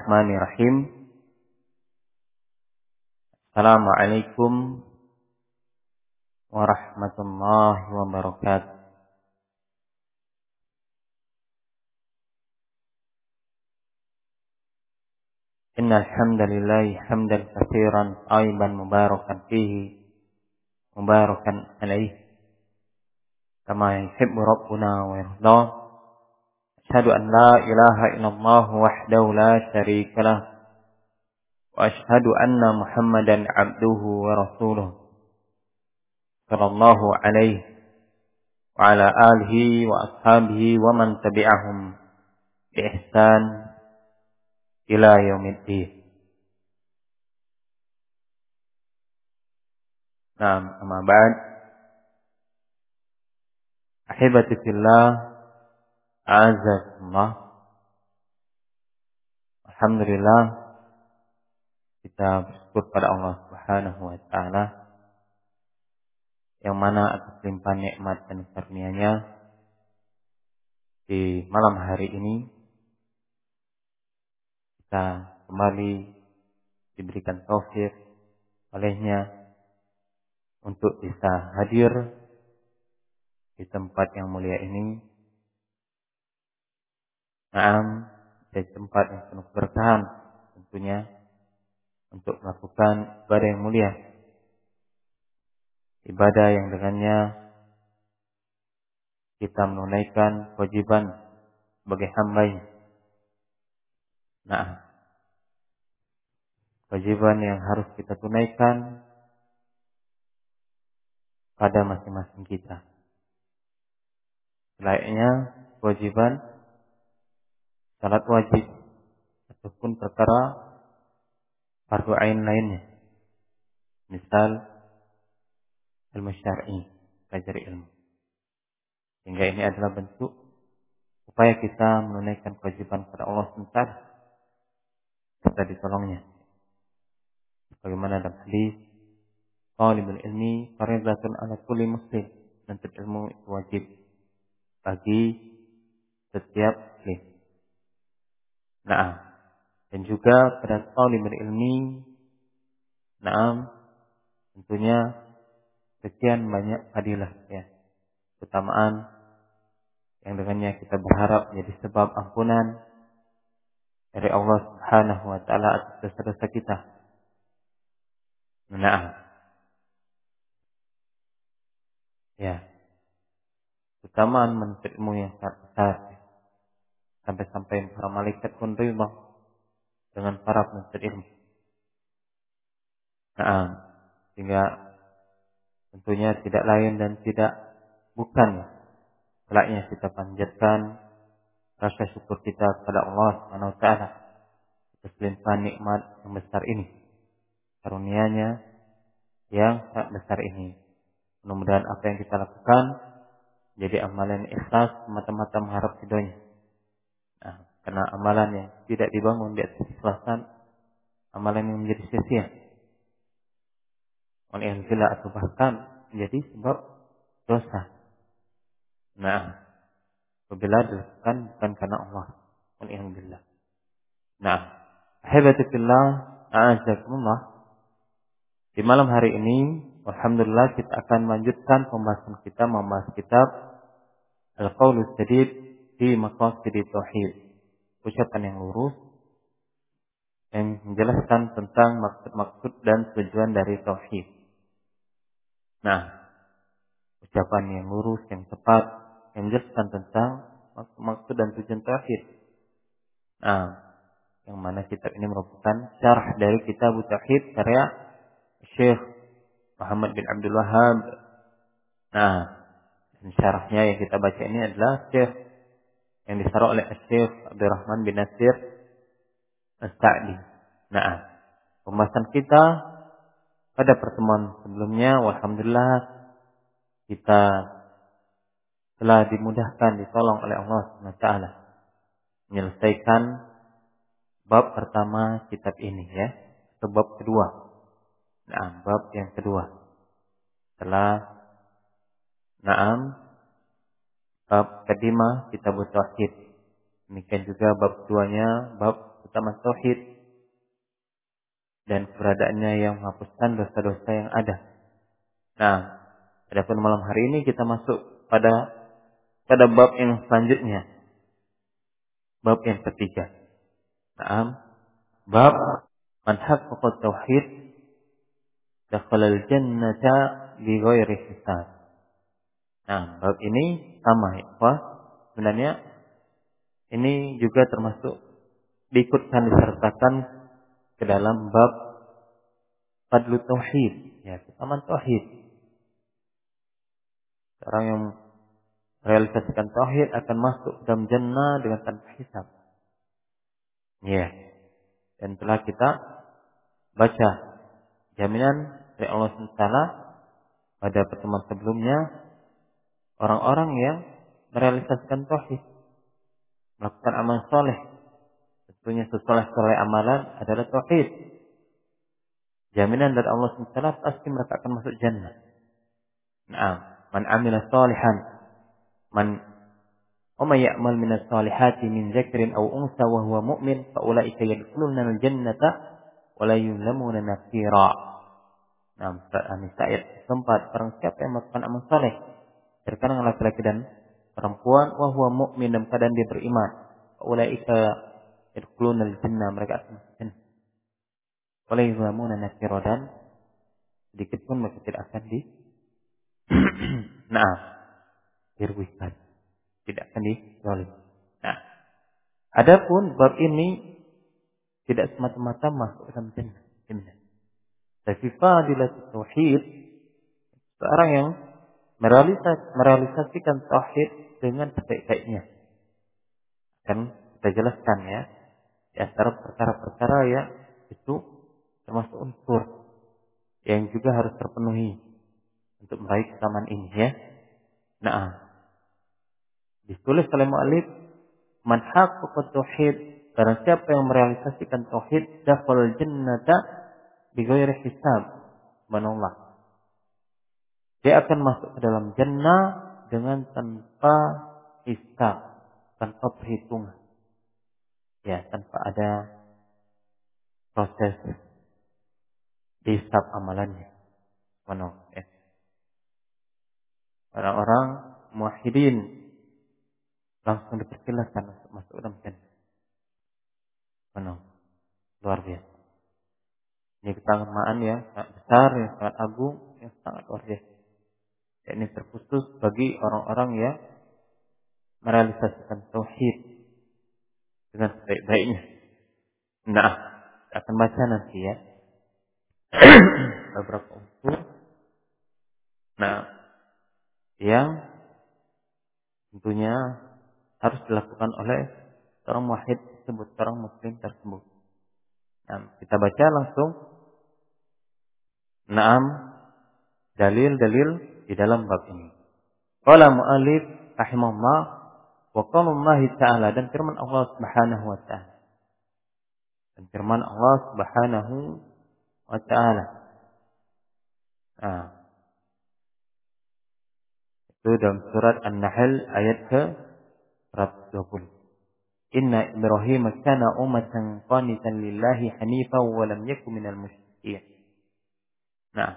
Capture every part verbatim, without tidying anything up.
Bismillahirrahmanirrahim. Assalamualaikum warahmatullahi wabarakatuh. Innal hamdalillah hamdan katsiran tayyiban mubarakan fihi mubarakan alaihi kama yuhibbu rabbuna wa yarda. Asyhadu an la ilaha illallah wahdahu la syarika lah wa asyhadu anna Muhammadan abduhu wa rasuluh sallallahu alaihi wa ala alihi wa ashabihi wa man tabi'ahum bi ihsan ila yaumiddin. Naam, amma ba'd. Ahibati fillah, a'azzakumullah. Alhamdulillah, kita bersyukur pada Allah Subhanahu wa taala yang mana atas limpahan nikmat dan karunia-Nya di malam hari ini kita kembali diberikan taufik olehnya untuk bisa hadir di tempat yang mulia ini. Naam, di tempat yang penuh keberkahan tentunya untuk melakukan ibadah yang mulia, ibadah yang dengannya kita menunaikan kewajiban sebagai hamba. Nah, kewajiban yang harus kita tunaikan pada masing-masing kita. Selayaknya kewajiban salat wajib ataupun perkara fardu ain lainnya. Misal ilmu syar'i, belajar ilmu. Sehingga ini adalah bentuk upaya kita menunaikan kewajiban kepada Allah sebentar kita ditolongnya. Bagaimana dalam hadis, talibul ilmi fardhatun ala kulli muslim. Menuntut ilmu itu wajib bagi setiap muslim. Nah, dan juga pada talibul ilmi, nah, tentunya sekian banyak fadilah ya, keutamaan yang dengannya kita berharap menjadi sebab ampunan dari Allah Subhanahu wa taala atas dosa-dosa kita. Nah, ya, keutamaan menuntut ilmu yang sangat besar ya. Sampai-sampai para malaikat pun ridha dengan para penuntut ilmu. Nah, sehingga tentunya tidak lain dan tidak bukan selayaknya kita panjatkan rasa syukur kita kepada Allah Subhanahu wa taala atas limpahan nikmat yang besar ini, karunia-Nya yang sangat besar ini. Mudah-mudahan apa yang kita lakukan jadi amalan ikhlas semata-mata mengharap ridhonya. Nah, karena amalan yang tidak dibangun di atas ikhlasan, amalan yang menjadi sia-sia. Waliyahillah, atau bahkan menjadi sebab dosa. Nah, apabila dilakukan bukan karena Allah. Waliyahillah. Nah, ahibbatillah, a'azakumullah. Di malam hari ini, alhamdulillah kita akan melanjutkan pembahasan kita membahas kitab Al-Qaulus Sadid fi Maqasidit Tauhid. Ucapan yang lurus yang menjelaskan tentang maksud-maksud dan tujuan dari tauhid. Nah, ucapan yang lurus, yang tepat, yang menjelaskan tentang maksud-maksud dan tujuan tauhid. Nah, yang mana kitab ini merupakan syarah dari kitab Tauhid karya Syekh Muhammad bin Abdul Wahhab. Nah, dan syarahnya yang kita baca ini adalah Syekh yang disarah oleh Syekh Abdurrahman bin Nasir As-Sa'di. Nah, pembahasan kita pada pertemuan sebelumnya, alhamdulillah kita telah dimudahkan, ditolong oleh Allah Subhanahu wa taala menyelesaikan bab pertama kitab ini ya, atau bab kedua. Nah, bab yang kedua setelah Naam bab kedima kitab Tauhid. Demikian juga bab keduanya bab keutamaan tauhid dan keberadaannya yang menghapuskan dosa-dosa yang ada. Nah, adapun malam hari ini kita masuk pada pada bab yang selanjutnya. Bab yang ketiga. Naam, bab man haqqaqa tauhid dakhala al-jannata bighairi hisab. Nah, bab ini sama ya, Pak. Sebenarnya ini juga termasuk diikutkan disertakan ke dalam bab fadlu tauhid, ya, keutamaan tauhid. Orang yang realisasikan tauhid akan masuk dalam jannah dengan tanpa hisab. Ya. Dan telah kita baca jaminan dari Allah subhanahu wa taala pada pertemuan sebelumnya, orang-orang yang merealisasikan tauhid, melakukan amal soleh. Tentunya sesoleh-soleh amalan adalah tauhid. Jaminan dari Allah subhanahu wa taala pasti mereka akan masuk jannah. Naam, man amila salihan, man وَمَا يَعْمَلْ مِنَ الصَّالِحَاتِ مِنْ ذَكْرٍ أَوْ أُنْثَى وَهُوَ مُؤْمِنٌ فَأُولَئِكَ يَدْخُلُونَ الْجَنَّةَ وَلَا يُظْلَمُونَ نَقِيرًا. Nah, surat An-Nisa ayat keempat, barang siapa yang melakukan amal saleh dari kalangan laki-laki dan perempuan, wa huwa mu'min, dalam keadaan dia beriman, faulaika yadkhuluna al-jannah, mereka akan masuk jannah. Wa la yuzlamuna naqira, dan sedikit pun mereka tidak akan di nah, dirugikan, tidak akan dizalim. Nah, adapun bab ini tidak semata-mata masuk dalam jannah. Tapi fadilat tauhid, seorang yang merealisasi, merealisasikan tauhid dengan sebaik-baiknya. Kan kita jelaskan ya, di antara perkara-perkara yang itu termasuk unsur yang juga harus terpenuhi untuk meraih keutamaan ini ya. Nah, ditulis oleh mu'allif, man haqqaqa tauhid, barang siapa yang merealisasikan tauhid, dakhala jannata bighairi hisab, subhanallah. Dia akan masuk ke dalam jannah dengan tanpa hisab, tanpa perhitungan. Ya, tanpa ada proses hisab amalannya. Subhanallah. Ya. Orang-orang muwahhidin langsung dipersilahkan untuk masuk dalam jannah. Subhanallah. Luar biasa. Ini keutamaan yang sangat besar, yang sangat agung, yang sangat luar biasa. Dan ini terkhusus bagi orang-orang yang merealisasikan tauhid dengan sebaik-baiknya. Nah, akan baca nanti ya beberapa unsur. Nah, yang tentunya harus dilakukan oleh seorang muwahhid tersebut, seorang muslim tersebut. Nah, kita baca langsung. Naam, dalil-dalil di dalam bab ini. Qala mu'allif rahimahullah, wa qaulullahi ta'ala, dan firman Allah Subhanahu wa ta'ala. Dan firman Allah Subhanahu wa ta'ala. Nah, itu dalam surat An-Nahl ayat ke seratus dua puluh. Inna Ibrahim kana ummatan qanitan lillahi hanifan wa lam yakun minal musyrikin. Nah,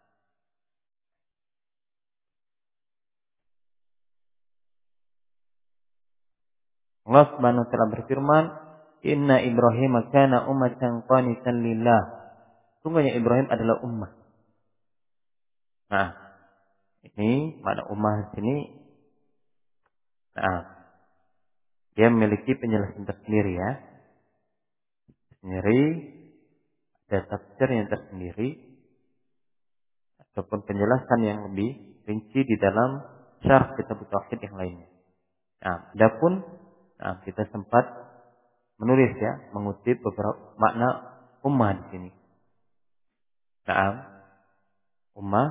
Allah Subhanahu wa ta'ala berfirman, Inna Ibrahim kana ummatan qanitan lillah. Sungguhnya Ibrahim adalah ummah. Nah, ini makna ummah di sini. Nah, dia memiliki penjelasan tersendiri ya. Sendiri, ada tafsir yang tersendiri ataupun penjelasan yang lebih rinci di dalam syarh kitab tauhid yang lainnya. Nah, adapun nah, kita sempat menulis ya, mengutip beberapa makna ummah di sini. Nah, ummah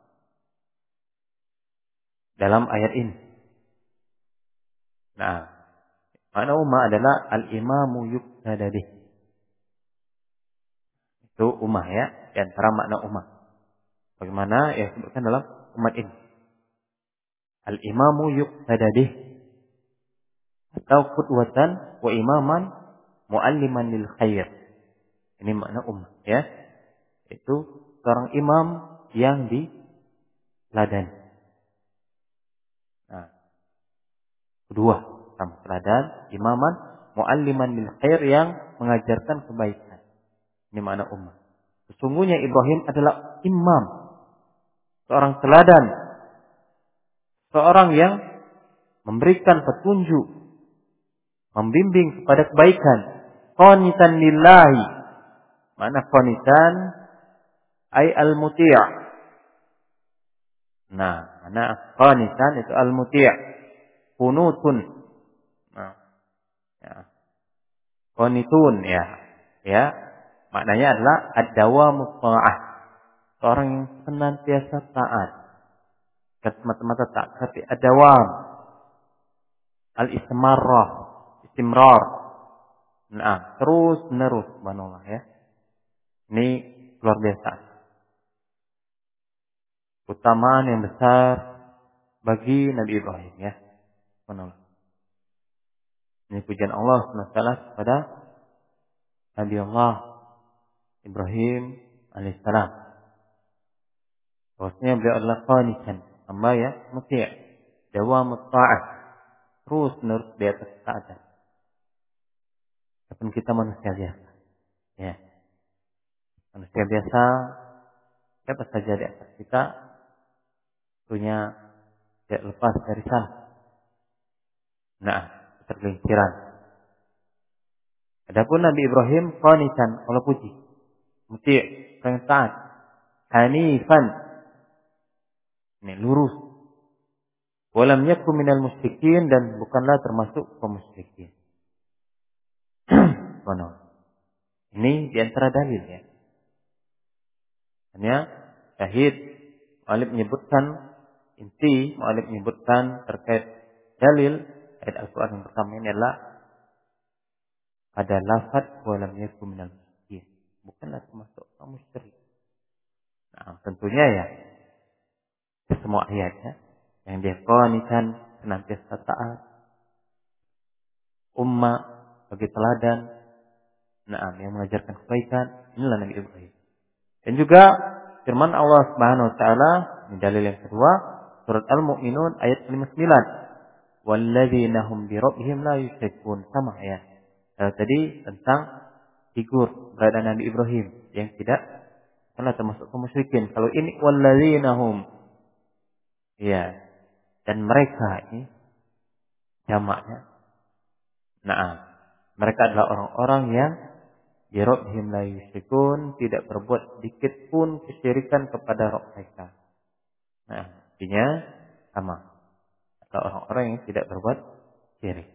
dalam ayat ini. Nah, makna ummah adalah al-imamu yuqtada bih. Itu ummah ya, di antara makna ummah. Bagaimana yang disebutkan dalam umat ini. Al-imamu yuqtada bih, atau qudwatan wa imaman mualliman lil khair. Ini makna ummah ya. Itu seorang imam yang diteladani. Nah, kedua, sama teladan, imaman, mualliman lil khair yang mengajarkan kebaikan. Ini makna ummah. Sesungguhnya Ibrahim adalah imam, seorang teladan, seorang yang memberikan petunjuk, membimbing kepada kebaikan. Qanitan lillahi. Makna qanitan ay al-muti'. Nah, makna qanitan itu al-muti'. Qunutun. Nah, ya. Qanitun ya. Ya. Maknanya adalah ad-dawamu ta'ah. Seorang yang senantiasa taat. Semata-mata taat, tapi ad-dawam. Al-istimrarah. Istimrar. Nah, terus menerus subhanallah ya. Ini luar biasa. Utamaan yang besar bagi Nabi Ibrahim ya. Subhanallah. Ini pujian Allah subhanahu wa taala kepada Nabi Allah Ibrahim alaihissalam. Bahwasanya beliau adalah qanitan, hamba ya, muti', dawamut ta'ah, terus menerus di atas ketaatan. Walaupun kita manusia biasa. Ya. Manusia biasa, siapa saja di atas kita punya tidak lepas dari salah. Nah, tergelinciran. Adapun Nabi Ibrahim qanitan, Allah puji, muti', yang taat, hanifan, ini lurus. Walam yakun minal musyrikin, dan bukanlah termasuk kaum musyrikin. Ini di antara dalil ya. Hanya syahid mu'alif menyebutkan inti, mu'alif menyebutkan terkait dalil ayat Al-Quran yang pertama ini adalah pada lafaz walam yakun minal musyrikin, bukanlah termasuk kaum musyrik. Nah, tentunya ya semua ayatnya yang dia qanitan, senantiasa taat, ummah bagi teladan, nah yang mengajarkan kebaikan, inilah Nabi Ibrahim. Dan juga firman Allah Subhanahu wa taala, ini dalil yang kedua, surat Al-Mu'minun ayat lima puluh sembilan. Walladzina hum bi rabbihim la yusyrikun, sama ya. Kalau tadi tentang figur berada Nabi Ibrahim yang tidak karena termasuk kaum musyrikin. Kalau ini walladzina hum, ya, dan mereka ini jamaknya. Nah, mereka adalah orang-orang yang bi rabbihim la yusyrikun, tidak berbuat sedikit pun kesyirikan kepada Rabb mereka. Nah, artinya sama. Atau orang-orang yang tidak berbuat syirik.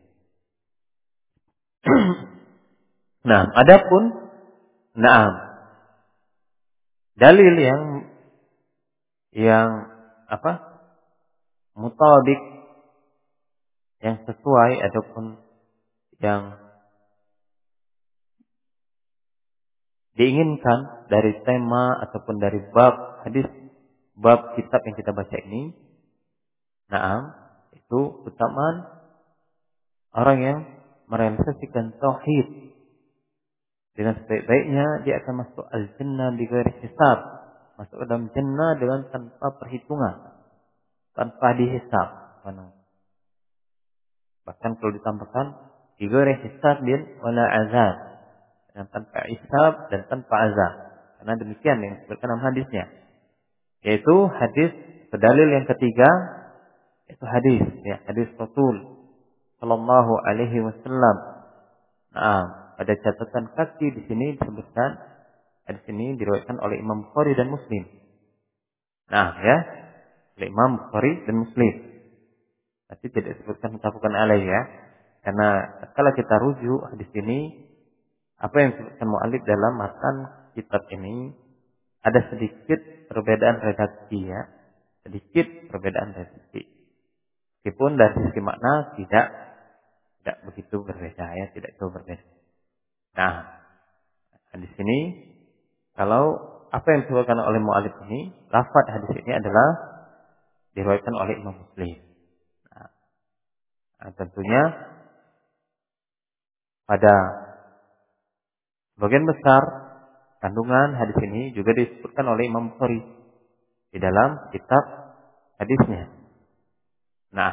Nah, adapun nah dalil yang yang apa? Mutabik, yang sesuai ataupun yang diinginkan dari tema ataupun dari bab hadis, bab kitab yang kita baca ini, nah, itu utamaan orang yang merealisasikan tauhid dengan sebaik-baiknya, dia akan masuk al-jannah bighairi hisab, masuk dalam jannah dengan tanpa perhitungan, tanpa dihisab. Bahkan kalau ditambahkan bighairi hisab bin wala azab, dan tanpa hisab dan tanpa azab. Karena demikian yang disebutkan dalam hadisnya. Yaitu hadis pedalil yang ketiga, itu hadis ya, hadis Rasul sallallahu alaihi wasallam. Nah, pada catatan kaki di sini disebutkan, hadis ini diriwayatkan oleh Imam Bukhari dan Muslim. Nah, ya, oleh Imam Bukhari dan Muslim. Tapi tidak disebutkan mutafaqun alaih ya. Karena kalau kita rujuk hadis ini, apa yang disebutkan mu'alif dalam matan kitab ini, ada sedikit perbedaan redaksi ya. Sedikit perbedaan redaksi. Meskipun dari sisi makna tidak tidak begitu berbeda ya, tidak jauh berbeda. Nah, di sini kalau apa yang disebutkan oleh mu'alif ini, lafaz hadis ini adalah diriwayatkan oleh Imam Muslim. Nah, nah tentunya pada Sebagian besar kandungan hadis ini juga disebutkan oleh Imam Bukhari di dalam kitab hadisnya. Nah,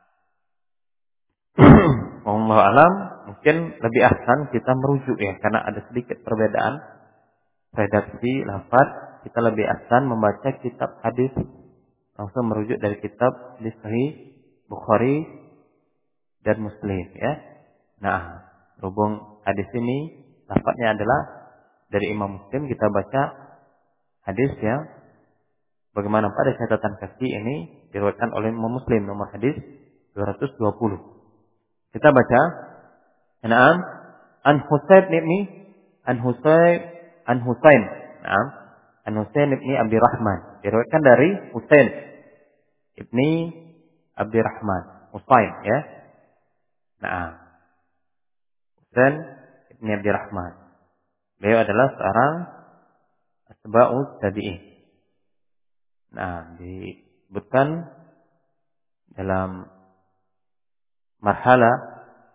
Allah alam mungkin lebih ahsan kita merujuk ya, karena ada sedikit perbedaan redaksi lafaz. Kita lebih ahsan membaca kitab hadis langsung merujuk dari kitab hadis Sahih Bukhari dan Muslim ya. Nah, berhubung hadis ini lafaznya adalah dari Imam Muslim, kita baca hadis yang bagaimana pada catatan kaki ini diriwayatkan oleh Imam Muslim, nomor hadis dua ratus dua puluh. Kita baca, "Na'am an Husain ibn an Husain an Husain." Na'am, an Husain ibn Abdurrahman. Diriwayatkan dari Husain ibni Abdurrahman. Husain ya. Na'am. Husain ibni Abdurrahman. Beliau adalah seorang asba'ut tabi'in. Nah, disebutkan dalam marhala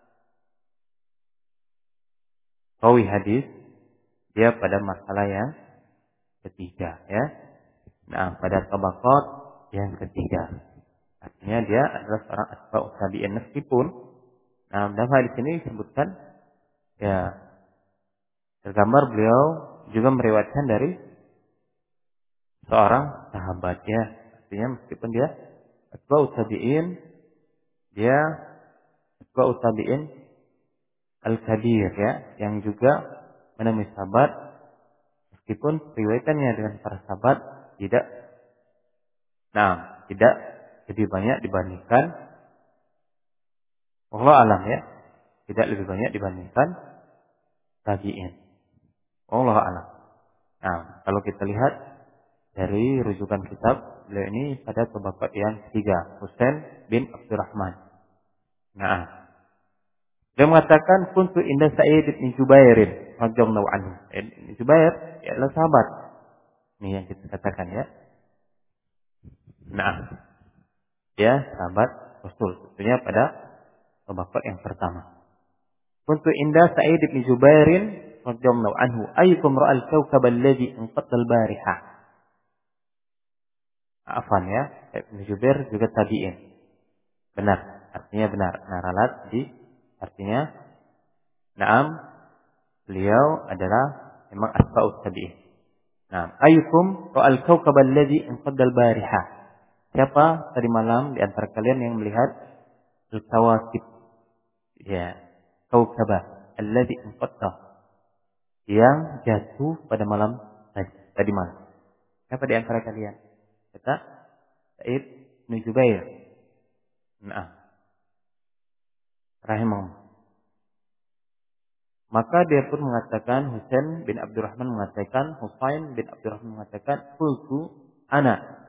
rawi hadis, dia pada marhala yang ketiga ya. Nah, pada tabaqat yang ketiga. Artinya dia adalah seorang asba'ut tabi'in, meskipun nah, dalam hadis ini disebutkan ya tergambar beliau juga meriwayatkan dari seorang sahabat ya. Artinya meskipun dia asba'ut tabi'in, dia asba'ut tabi'in al-kabir ya, yang juga menemui sahabat, meskipun riwayatannya dengan para sahabat tidak nah, tidak lebih banyak dibandingkan Allah alam ya, tidak lebih banyak dibandingkan tabi'in. Allah alam. Nah, kalau kita lihat dari rujukan kitab beliau ini pada tabaqat yang ketiga, Husain bin Abdurrahman. Nah, dia mengatakan kuntu inda Sa'id bin Jubair radhiyallahu anhu. Ibn Jubair adalah sahabat. Ini yang kita katakan ya. Nah, dia sahabat Rasul, tentunya pada tabaqat yang pertama. Kuntu inda Sa'id bin Jubair radhiyallahu anhu, ayyukum ra'al kawkab alladhi inqadda al-bariha. Afan ya, Ibn Jubair juga tabi'in. Benar, artinya benar. Naralat di artinya na'am, beliau adalah memang asba'ut tabi'in. Nah, ayyukum ra'al kawkab alladhi inqadda al-bariha. Siapa tadi malam di antara kalian yang melihat al-kawakib? Ya, kawkabah alladhi inqadda, yang jatuh pada malam tadi, tadi malam. Siapa di antara kalian? Kata Sa'id bin Jubair. Nah, rahimahullah. Maka dia pun mengatakan, Husain bin Abdurrahman mengatakan, Husain bin Abdurrahman mengatakan, qultu ana.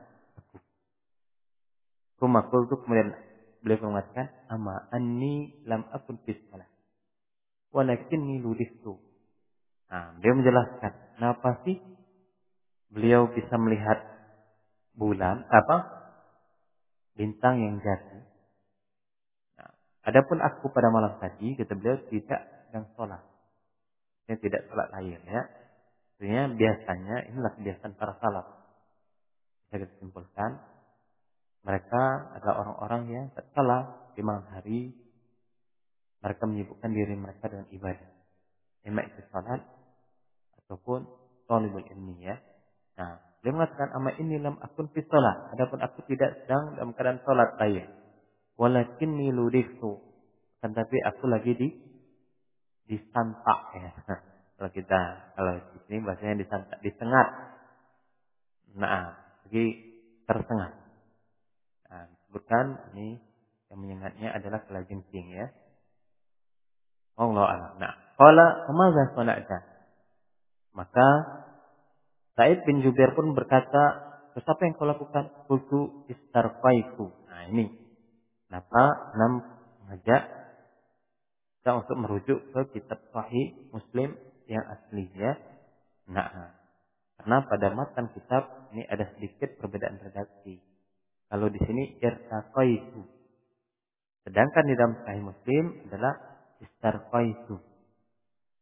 Kuma qultu, kemudian beliau mengatakan, ama anni lam akun fi shalah, walakinni ludiftu. Nah, dia menjelaskan, kenapa sih beliau bisa melihat bulan, apa? Bintang yang jatuh. Nah, adapun aku pada malam tadi, kata beliau, tidak sedang sholat. Dia tidak sholat lahir ya. Artinya biasanya inilah kebiasaan para salaf. Bisa kita simpulkan, mereka adalah orang-orang yang tatkala di malam hari mereka menyibukkan diri mereka dengan ibadah, baik itu salat ataupun thalibul ilmi ya. Nah, dia mengatakan ama inni lam akun fi shalah, adapun aku tidak sedang dalam keadaan salat lahir. Walakinni ludiftu, kan tapi aku lagi di disantak ya. Kalau kita kalau di sini bahasanya disantak, disengat. Nah, lagi tersengat. Nah, disebutkan ini yang menyengatnya adalah kelajengking ya. Allah a'lam. Nah, qala famadza sana'ta? Maka Sa'id bin Jubair pun berkata, terus apa yang kau lakukan? Qultu istarfaitu. Nah, ini kenapa enam mengajak kita untuk merujuk ke kitab Sahih Muslim yang aslinya. Nah, karena pada matan kitab ini ada sedikit perbedaan redaksi. Kalau di sini irtaqaitu, sedangkan di dalam Sahih Muslim adalah istarfaitu.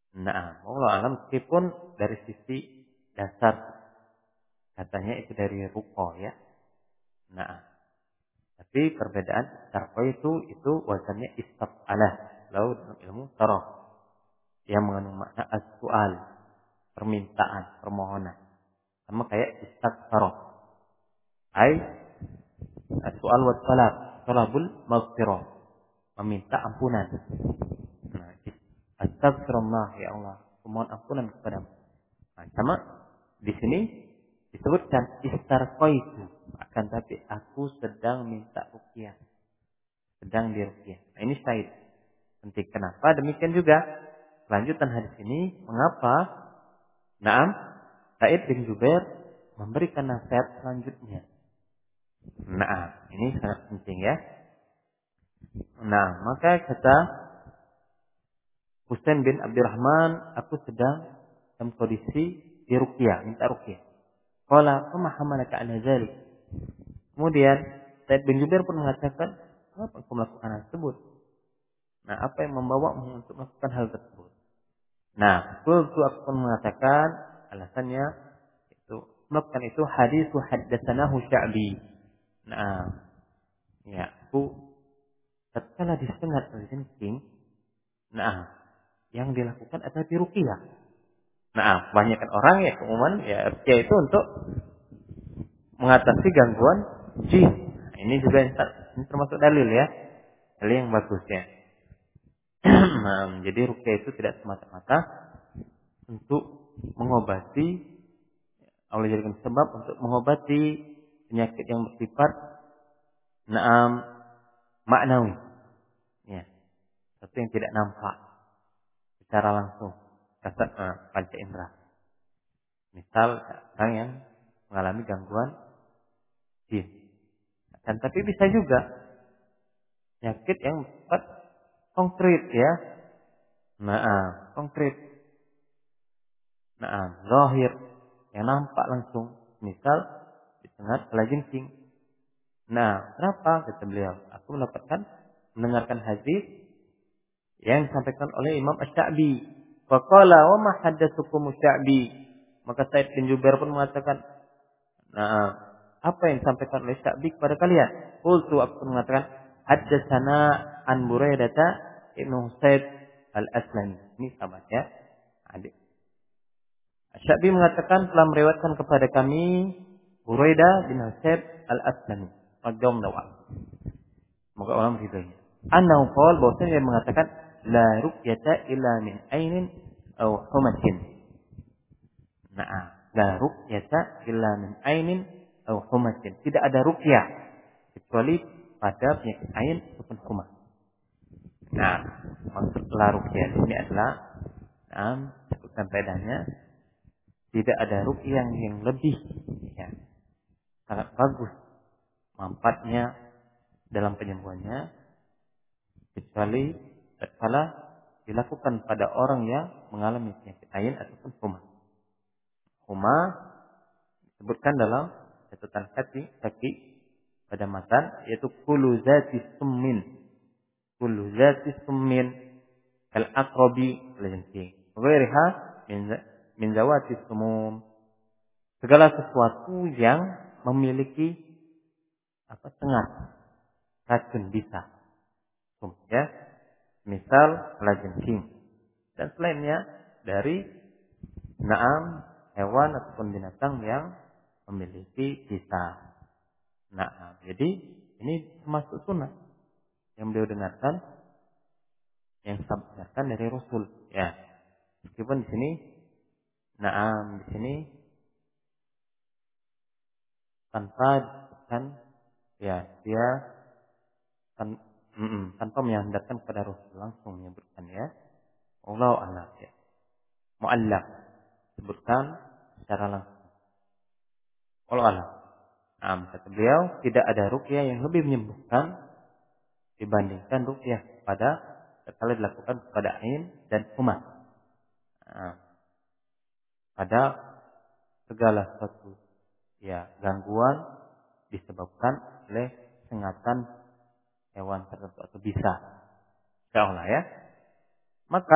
Nah, Allah alam meskipun dari sisi dasar katanya itu dari ruko ya. Nah, tapi perbedaan tarqo itu itu wazannya istaf'alah. Lalu dalam ilmu saraf yang mengandung makna as-su'al, permintaan, permohonan. Sama kayak istaghfar. Ai as-su'al wa talab, talabul maghfirah, meminta ampunan. Nah, astagfirullah ya Allah, mohon ampunan kepadamu. Nah, sama di sini disebutkan istarqaitu, akan tapi aku sedang minta ruqyah, sedang diruqyah. Nah, ini syahid penting. Kenapa demikian juga? Lanjutan hadis ini, mengapa Naam Sa'id bin Jubair memberikan nasihat selanjutnya. Nah, ini sangat penting ya. Nah, maka kata Husain bin Abdurrahman, aku sedang dalam kondisi diruqyah, minta ruqyah. Qala, "Fama hamalaka ala dzalik?" Kemudian Sa'id bin Jubair pun mengatakan, "Kenapa kau melakukan hal tersebut?" Nah, apa yang membawamu untuk melakukan hal tersebut? Nah, qultu aku pun mengatakan alasannya itu melakukan itu hadis haddatsanahu Sya'bi. Nah, ya, aku tatkala disengat oleh kencing, nah, yang dilakukan adalah diruqyah. Nah, kebanyakan orang ya keumuman ya ruqyah itu untuk mengatasi gangguan jin. Nah, ini juga ini termasuk dalil ya. Dalil yang bagus ya. Nah, jadi ruqyah itu tidak semata-mata untuk mengobati, Allah jadikan sebab untuk mengobati penyakit yang bersifat naam maknawi. Ya, sesuatu yang tidak nampak secara langsung, rasa uh, panca indera. Misal orang yang mengalami gangguan jin. Dan tapi bisa juga penyakit yang bersifat konkret ya. Nah, konkret. Nah, zahir yang nampak langsung. Misal disengat kalajengking. Nah, kenapa kata beliau? Aku mendapatkan mendengarkan hadis yang disampaikan oleh Imam Asy-Sya'bi. Faqala wa ma haddatsukum Asy-Sya'bi? Maka Sa'id bin Jubair pun mengatakan, nah, apa yang disampaikan oleh Sya'bi kepada kalian? Qultu, aku pun mengatakan, haddatsana an Buraidah ibnu Husayd al-Aslami. Ini sahabat ya. Adik. Sya'bi mengatakan telah meriwayatkan kepada kami Buraidah bin Husayd al-Aslami. Radhiyallahu anhu. Semoga Allah meridainya. Annahu qala, bahwasanya dia mengatakan la ruqyata illa min ainin aw humatin. Nah, la ruqyata illa min ainin aw humatin. Tidak ada ruqyah kecuali pada penyakit ain ataupun humah. Nah, maksud la ruqyah ini adalah nah, sebutkan faedahnya, tidak ada ruqyah yang lebih ya, sangat bagus manfaatnya dalam penyembuhannya kecuali tatkala dilakukan pada orang yang mengalami penyakit ain ataupun huma. Huma disebutkan dalam catatan kaki kaki pada matan yaitu kullu zati summin, kullu zati summin kal aqrabi al-jinsi ghairiha min min zawati sumum, segala sesuatu yang memiliki apa sengat racun bisa sum ya, misal kalajengking dan selainnya dari naam hewan ataupun binatang yang memiliki bisa. Nah, jadi ini termasuk sunnah yang beliau dengarkan, yang sabdakan dari Rasul ya. Meskipun di sini naam di sini tanpa kan ya dia tan, mm, tanpa menyandarkan kepada Rasul, langsung menyebutkan ya. Allah a'lam ya. Mu'allaq sebutkan secara langsung. Allah a'lam. Nah, kata beliau tidak ada ruqyah yang lebih menyembuhkan dibandingkan ruqyah pada sekali dilakukan kepada ain dan umat. Nah, pada segala sesuatu ya gangguan disebabkan oleh sengatan hewan tertentu atau bisa. Insyaallah ya. Maka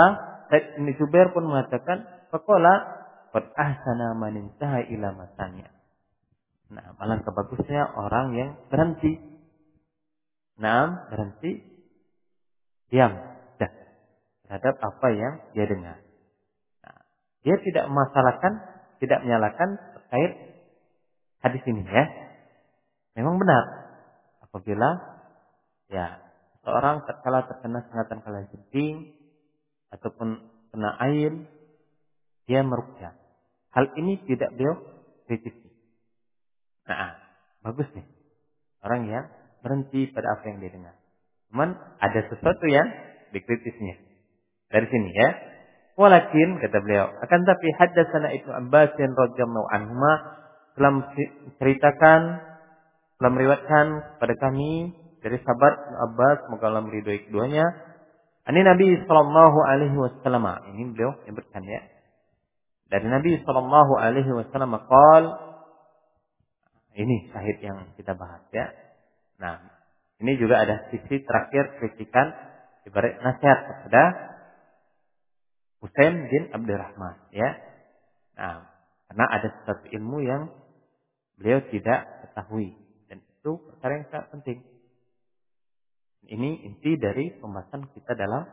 Said bin Jubair pun mengatakan, faqala qad ahsana man intaha ila masanya. Nah, alangkah bagusnya orang yang berhenti. Nah, berhenti diam dah terhadap apa yang dia dengar. Nah, dia tidak memasalahkan, tidak menyalahkan terkait hadis ini ya. Memang benar apabila ya seorang tatkala terkena sengatan kalajengking ataupun kena air, dia meruqyah. Hal ini tidak beliau kritisi. Nah, bagus nih orang yang berhenti pada apa yang dia dengar. Cuman ada sesuatu yang dikritisnya dari sini ya. Walakin kata beliau, akan tapi haddatsana Ibnu Abbas radhiyallahu anhuma telah menceritakan, telah meriwayatkan pada kami dari sahabat Ibnu Abbas, semoga Allah meridhoi keduanya. Ani Nabi sallallahu alaihi wasallam, ini beliau menyebutkan ya. Dari Nabi sallallahu alaihi wasallam qaal, ini syahid yang kita bahas ya. Nah, ini juga ada sisi terakhir kritikan ibarat nasihat kepada Husain bin Abdurrahman ya. Nah, karena ada satu ilmu yang beliau tidak ketahui dan itu perkara yang sangat penting. Ini inti dari pembahasan kita dalam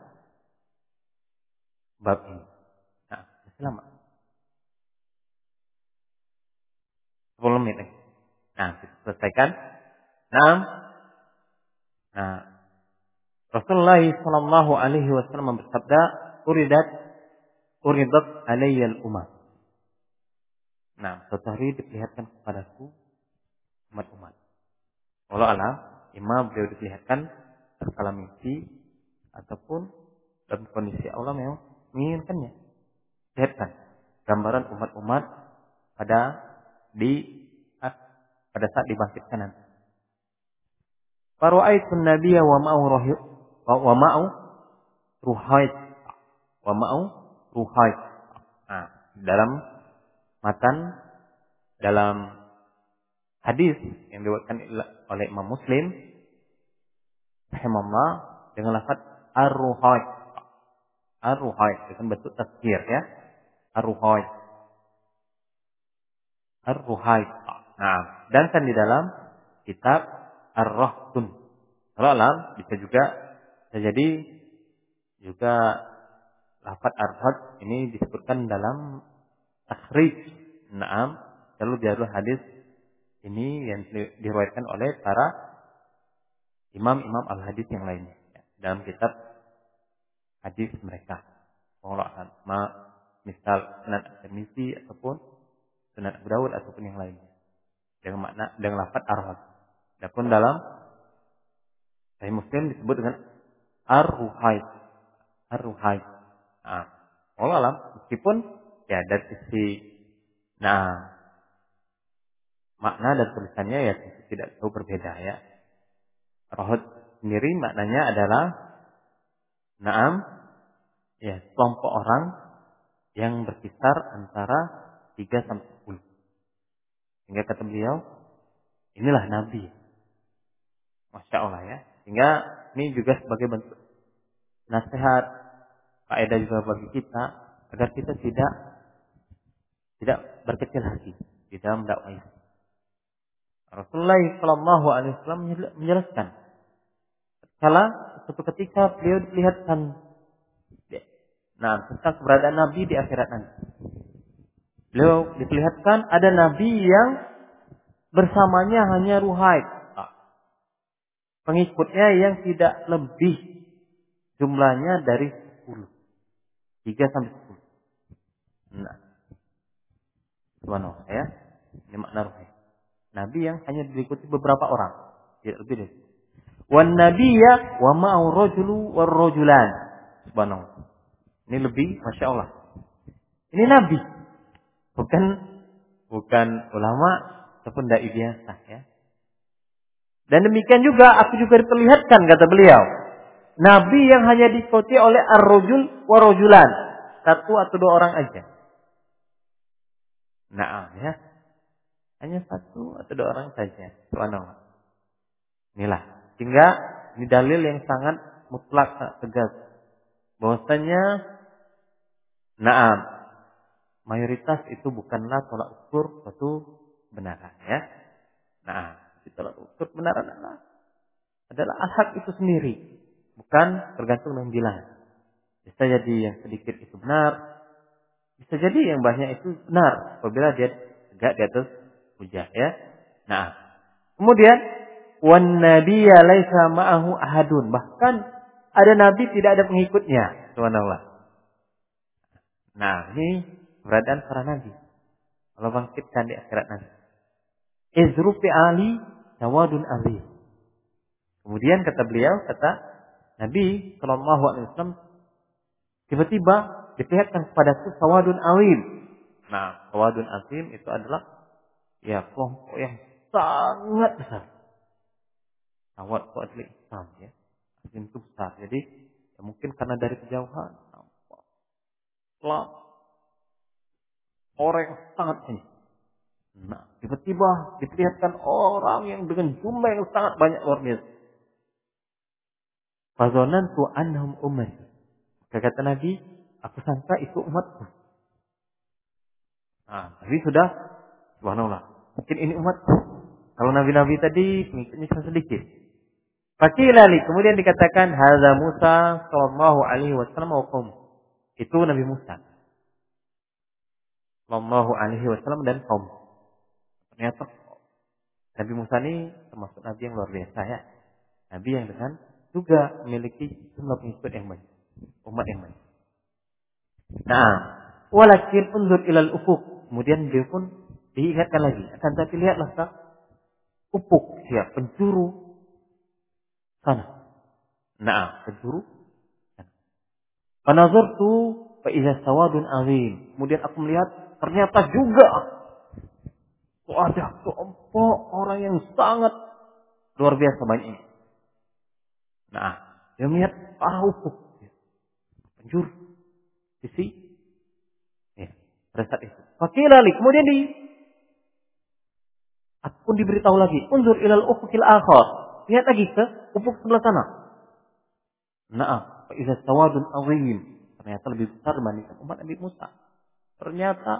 bab ini. Nah, masih lama. sepuluh menit. Nah, kita selesaikan. Nah, nah Rasulullah sallallahu alaihi wasallam bersabda, "Uridat uridat alayyal umam." Nah, suatu hari diperlihatkan kepadaku umat-umat. Walau alam, imam beliau diperlihatkan terkala mimpi ataupun dalam kondisi Allah memang menginginkannya. Lihatkan gambaran umat-umat pada di pada saat dibangkitkan nanti. Faru'aitun nabiyya wa ma'u rahyu wa ma'u ruhait wa ma'u ruhait. Nah, dalam matan dalam hadis yang diriwayatkan oleh Imam Muslim rahimahullah dengan lafaz ar-ruhait. Ar-ruhait dengan bentuk tazkir ya. Ar-ruhait. Ar-ruhait. Nah, dan kan di dalam kitab Ar-Rahtun. Kalau alam bisa juga bisa jadi juga lafaz ar-raht ini disebutkan dalam takhrij. Naam, lalu jalur hadis ini yang diriwayatkan oleh para imam-imam al-hadis yang lainnya ya, dalam kitab hadis mereka. Wallahu a'lam. Misal Sunan At-Tirmizi ataupun Sunan Abu Dawud ataupun yang lainnya. Dengan makna dengan lafaz ar-raht. Adapun dalam Sahih Muslim disebut dengan ar-ruhait. Ar-ruhait. Nah, wallahu a'lam, meskipun ya dari sisi nah makna dan tulisannya ya tidak jauh berbeda ya. Rohot sendiri maknanya adalah naam ya kelompok orang yang berkisar antara tiga sampai sepuluh. Sehingga kata beliau, inilah Nabi. Masya Allah ya. Sehingga ini juga sebagai bentuk nasihat, faedah juga bagi kita agar kita tidak tidak berkecil hati di dalam dakwah. Rasulullah Shallallahu Alaihi Wasallam menjelaskan, kala suatu ketika beliau diperlihatkan, nah tentang keberadaan Nabi di akhirat nanti. Beliau diperlihatkan ada Nabi yang bersamanya hanya ruhait, pengikutnya yang tidak lebih jumlahnya dari sepuluh, tiga sampai sepuluh. Nah, subhanallah ya, ini makna ruhait. Nabi yang hanya diikuti beberapa orang, tidak lebih dari. Wan nabiyya wa ma'u rajulu war rajulan. Subhanallah. Ini lebih, masya Allah. Ini nabi, bukan bukan ulama ataupun dai biasa ya. Dan demikian juga aku juga diperlihatkan kata beliau, nabi yang hanya diikuti oleh ar-rajul war rajulan, satu atau dua orang aja. Nah, ya. Hanya satu atau dua orang saja. Subhanallah. Inilah. Sehingga ini dalil yang sangat mutlak, sangat tegas. Bahwasanya Naam, mayoritas itu bukanlah tolak ukur suatu kebenaran ya. Nah, tolak ukur kebenaran adalah adalah al-haq itu sendiri, bukan tergantung dengan bilangan. Bisa jadi yang sedikit itu benar, bisa jadi yang banyak itu benar apabila dia tegak di atas hujah ya. Nah, kemudian wan nabiyya laisa ma'ahu ahadun, bahkan ada nabi tidak ada pengikutnya. Subhanallah. Nah, ini keberadaan para nabi. Allah bangkitkan di akhirat nanti. Izrufi ali sawadun azim. Kemudian kata beliau, kata Nabi Shallallahu Alaihi Wasallam, tiba-tiba diperlihatkan kepada itu sawadun azim. Nah, sawadun azim itu adalah ya kelompok yang sangat besar. Sawad itu adalah Islam ya. Azim itu besar. Jadi ya mungkin karena dari kejauhan nampak orang yang sangat banyak. Nah, tiba-tiba diperlihatkan orang yang dengan jumlah yang sangat banyak luar biasa. Fazonantu annahum ummat. Kata Nabi, aku sangka itu umatku. Nah, Nabi sudah, subhanallah, mungkin ini umatku. Kalau Nabi-Nabi tadi pengikutnya cuma sedikit. Fakilali, kemudian dikatakan hadza Musa sallallahu alaihi wasallam wa qaum. Itu Nabi Musa sallallahu alaihi wasallam dan kaum. Ternyata Nabi Musa ini termasuk nabi yang luar biasa ya. Nabi yang dengan juga memiliki jumlah pengikut yang banyak, umat yang banyak. Nah, walakin unzur ilal ufuk. Kemudian dia pun diingatkan lagi. Akan tapi lihatlah ke ufuk, ya, penjuru sana. Nah, penjuru sana. Fanazartu fa idza sawadun azim. Kemudian aku melihat ternyata juga ada kelompok orang yang sangat luar biasa banyak. Nah, dia melihat arah ufuk, ya, penjuru sisi, ya, pada saat itu. Fakilali, kemudian di aku pun diberitahu lagi, unzur ilal ufukil akhar. Lihat lagi ke ufuk sebelah sana. Naam, fa idza sawadun azim. Ternyata lebih besar dibandingkan umat Nabi Musa. Ternyata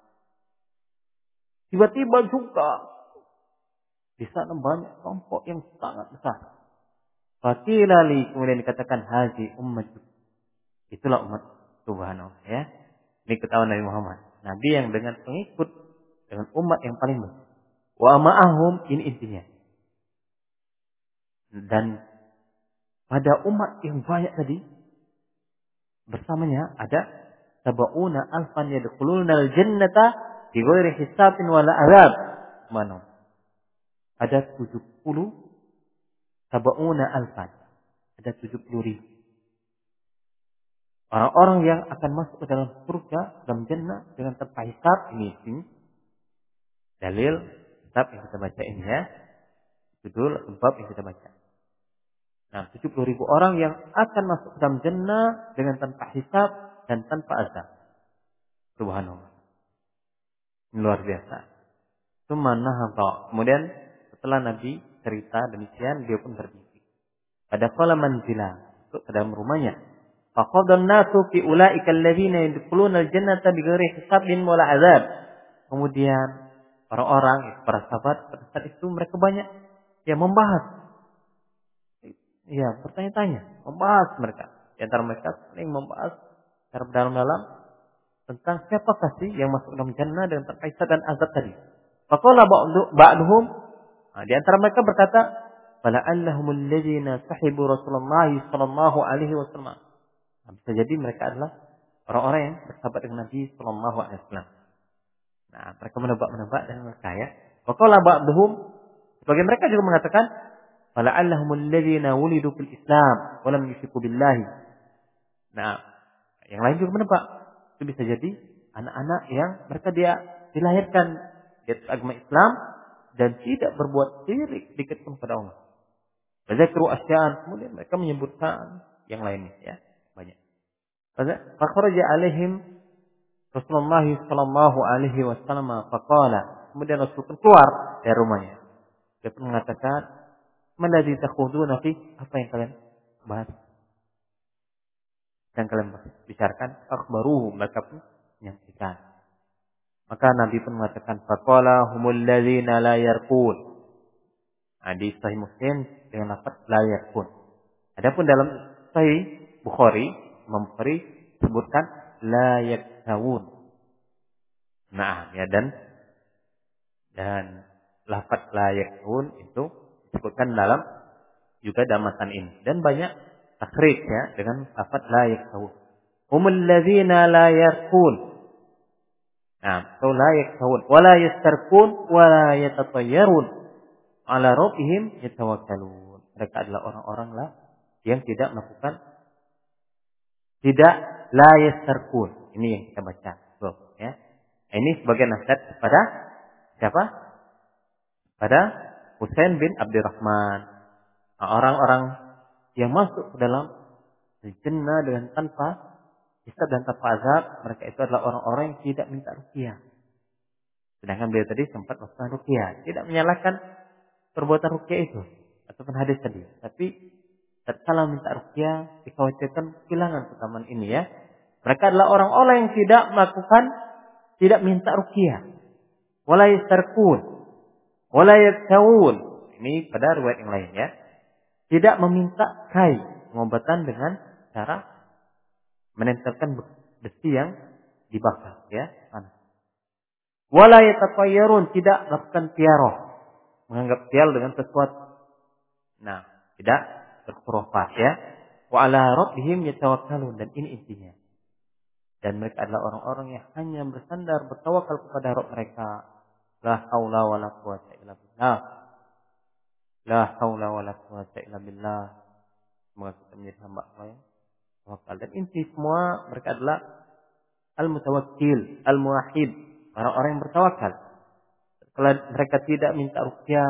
tiba-tiba juga di sana banyak kelompok yang sangat besar. Fakilali, kemudian dikatakan haji umat. Itulah umat subhanallah ya. Ini ketahuan Nabi Muhammad. Nabi yang dengan pengikut dengan umat yang paling banyak. Wa ma'ahum, ini intinya. Dan pada umat yang banyak tadi bersamanya ada sab'una alfan yadkhulunal jannata bighairi hisabin wala azab. Mana? Ada tujuh puluh sab'una alfan. Ada tujuh puluh ribu orang-orang yang akan masuk ke dalam surga, dalam jannah dengan tanpa hisab. Ini sini dalil kitab yang kita baca ini ya. Judul bab yang kita baca. Nah, tujuh puluh ribu orang yang akan masuk ke dalam jannah dengan tanpa hisab dan tanpa azab. Subhanallah. Ini luar biasa. Subhanallah. Kemudian setelah Nabi cerita demikian, dia pun berdiri. Pada qala manzila, ke dalam rumahnya. Faqadan nasu fi ulaika alladziina yadkhuluna al-jannata bighairi hisabin wala azab. Kemudian orang-orang, para sahabat pada saat itu mereka banyak yang membahas. Ya, bertanya-tanya, membahas mereka. Di antara mereka saling membahas secara dalam-dalam tentang siapakah sih yang masuk dalam jannah dengan tanpa hisab dan azab tadi. Faqala ba'duhum, nah, di antara mereka berkata, "Fala'allahumul ladzina sahibu Rasulullah sallallahu alaihi wasallam." Nah, bisa jadi mereka adalah orang-orang yang bersahabat dengan Nabi sallallahu alaihi wasallam. Nah, mereka menebak-menebak dan mereka ya. Faqala ba'duhum, sebagian mereka juga mengatakan, "Fala'allahumul ladzina wulidu fil Islam wa lam yusyriku billahi." Nah, yang lain juga menebak. Itu bisa jadi anak-anak yang mereka dia dilahirkan di atas agama Islam dan tidak berbuat syirik sedikit pun kepada Allah. Bazakru asya'an, kemudian mereka menyebutkan yang lainnya ya, banyak. Fakharaja alaihim Rasulullah sallallahu alaihi wasallam faqala, kemudian Rasul keluar dari rumahnya. Dia pun mengatakan, "Maladzi takhuduna fi?" Apa yang kalian bahas? yang kalian bicarakan, akhbaruhu, mereka pun menyampaikan. Maka Nabi pun mengatakan, faqala humul ladzina la yarqun. Nah, di Sahih Muslim dengan lafaz la yarqun. Adapun dalam Sahih Bukhari, Imam Bukhari sebutkan la yaktawun. Nah, ya dan dan lafaz la yaktawun itu disebutkan dalam juga dalam matan ini, dan banyak takhrij ya dengan lafaz la yaktawun. Humul ladzina la yarqun. Nah, atau la yaktawun wa la yastarqun wa la yatatayyarun ala rabbihim yatawakkalun. Mereka adalah orang-orang lah yang tidak melakukan tidak la yastarqun. Ini yang kita baca. Tuh, ya. Ini sebagai nasihat kepada siapa? Pada Husain bin Abdurrahman. Nah, orang-orang yang masuk ke dalam jannah dengan tanpa hisab dan tanpa azab, mereka itu adalah orang-orang yang tidak minta ruqyah. Sedangkan beliau tadi sempat melakukan ruqyah, tidak menyalahkan perbuatan ruqyah itu ataupun hadis tadi. Tapi tatkala minta ruqyah dikhawatirkan kehilangan keutamaan ini ya. Mereka adalah orang-orang yang tidak melakukan, tidak minta ruqyah. Wala yastarqun, wala yaktawun. Ini pada riwayat yang lain ya. Tidak meminta kai, pengobatan dengan cara menempelkan besi yang dibakar ya. Wala yatatayyarun, tidak melakukan tiarah, menganggap tial dengan sesuatu. Nah, tidak berkhurafat ya. Wa ala rabbihim yatawakkalun, dan ini intinya. Dan mereka adalah orang-orang yang hanya bersandar, bertawakal kepada Rabb mereka. La haula wala quwwata illa billah. La haula wala quwwata illa billah. Semoga kita menjadi hamba Allah yang tawakal. Dan inti semua mereka adalah al-mutawakkil, al-muwahhid, orang-orang yang bertawakal. Kalau mereka tidak minta ruqyah,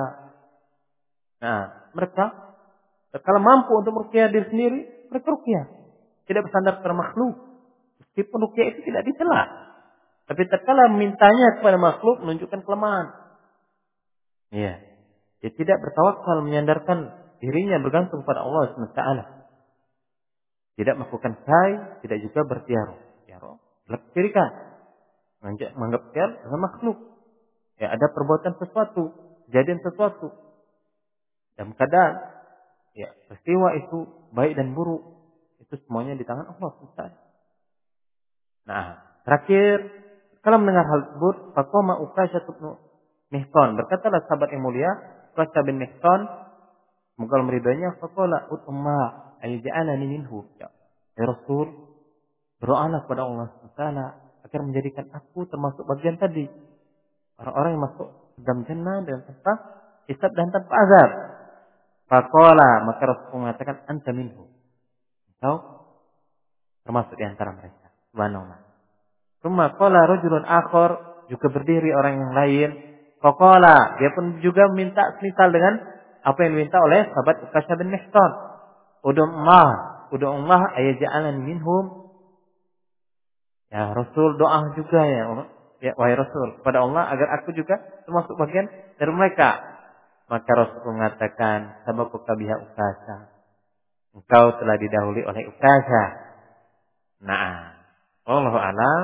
nah mereka kalau mampu untuk meruqyah diri sendiri, mereka ruqyah. Tidak bersandar kepada makhluk. Meskipun ruqyah itu tidak dicela, tapi tatkala mintanya kepada makhluk menunjukkan kelemahan. Iya. Dia tidak bertawakal, menyandarkan dirinya bergantung pada Allah subhanahu wa taala. Tidak melakukan sai, tidak juga bertiarah. Tiarah, lekirikan. Menganggap tiar dengan makhluk. Ya, ada perbuatan sesuatu, kejadian sesuatu. Dalam keadaan ya, peristiwa itu baik dan buruk, itu semuanya di tangan Allah subhanahu wa taala. Nah, terakhir, kalau mendengar hal tersebut, faqama Uqasyah bin Mihsan, berkatalah sahabat yang mulia, Uqasyah bin Mihsan, semoga Allah meridainya, faqala ut'umma ayyaj'alani minhu. Ya, ya Rasul, berdoalah kepada Allah subhanahu wa taala agar menjadikan aku termasuk bagian tadi. Orang-orang yang masuk dalam jannah dengan tanpa hisab dan tanpa azab. Faqala, maka Rasul mengatakan, anta minhu. Engkau termasuk di antara mereka. Subhanallah. Tsumma qala rajulun akhar, juga berdiri orang yang lain. Faqala, dia pun juga minta semisal dengan apa yang diminta oleh sahabat Uqasyah bin Mihsan. Ud'ullah, ud'ullah ayaj'alani minhum. Ya Rasul, doa juga ya, ya wahai Rasul, kepada Allah agar aku juga termasuk bagian dari mereka. Maka Rasul mengatakan, sabaquka biha Uqasyah. Engkau telah didahului oleh Uqasyah. Nah, wallahu a'lam.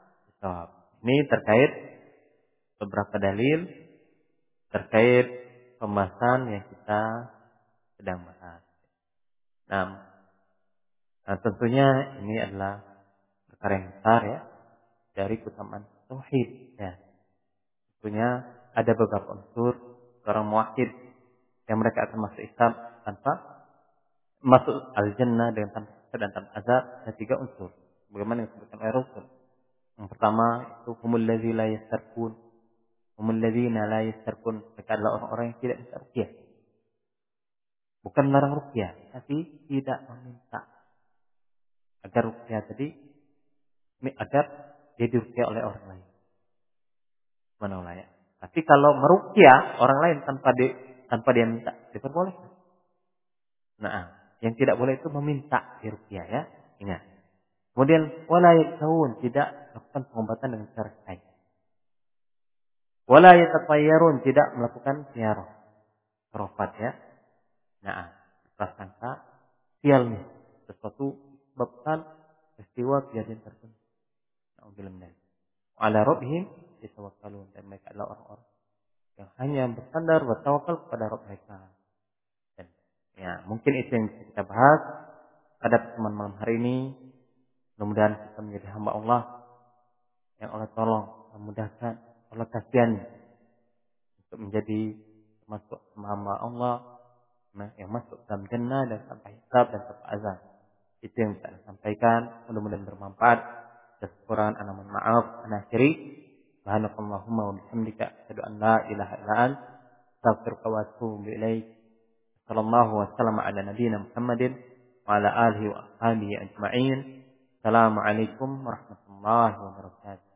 Ini terkait beberapa dalil terkait pembahasan yang kita sedang bahas. Nah, nah tentunya ini adalah perkara yang besar ya, dari keutamaan tauhid ya. Tentunya ada beberapa unsur orang muwahhid yang mereka akan masuk Islam tanpa masuk al-jannah dengan tanpa dan tanpa azab. Ada tiga unsur bagaimana yang disebutkan oleh Rasul. Yang pertama itu humul ladzi la yastarqun. Humul ladzina la yastarqun, mereka adalah orang-orang yang tidak minta ruqyah. Bukan melarang ruqyah, tapi tidak meminta agar ruqyah tadi agar dia diruqyah oleh orang lain. Mana ya? Tapi kalau meruqyah orang lain tanpa dia tanpa dia minta, diperbolehkan. Nah, yang tidak boleh itu meminta diruqyah ya. Ingat. Kemudian wala yaktawun, tidak melakukan pengobatan dengan cara sai. Wala yatatayyarun, tidak melakukan tiarah. Khurafat ya. Nah, prasangka sial nih, sesuatu sebabkan peristiwa kejadian tertentu. Nauzubillah min dzalik. Ala rabbihim yatawakkalun, dan mereka adalah orang-orang yang hanya bersandar bertawakal kepada Rabb mereka. Dan ya, mungkin itu yang bisa kita bahas pada pertemuan malam hari ini. Mudah-mudahan kita menjadi hamba Allah yang Allah tolong, memudahkan, Allah kasihani untuk menjadi termasuk hamba Allah yang masuk dalam jannah dan tanpa hisab dan tanpa azab. Itu yang bisa saya sampaikan. Mudah-mudahan bermanfaat. Dan kekurangan ana mohon maaf. Ana akhiri. Subhanakallahumma wa bihamdika asyhadu an la ilaha illa anta astaghfiruka wa atubu ilaik. Sallallahu wasallam ala nabiyyina Muhammadin wa ala alihi wa ashabihi ajma'in. Assalamualaikum warahmatullahi wabarakatuh.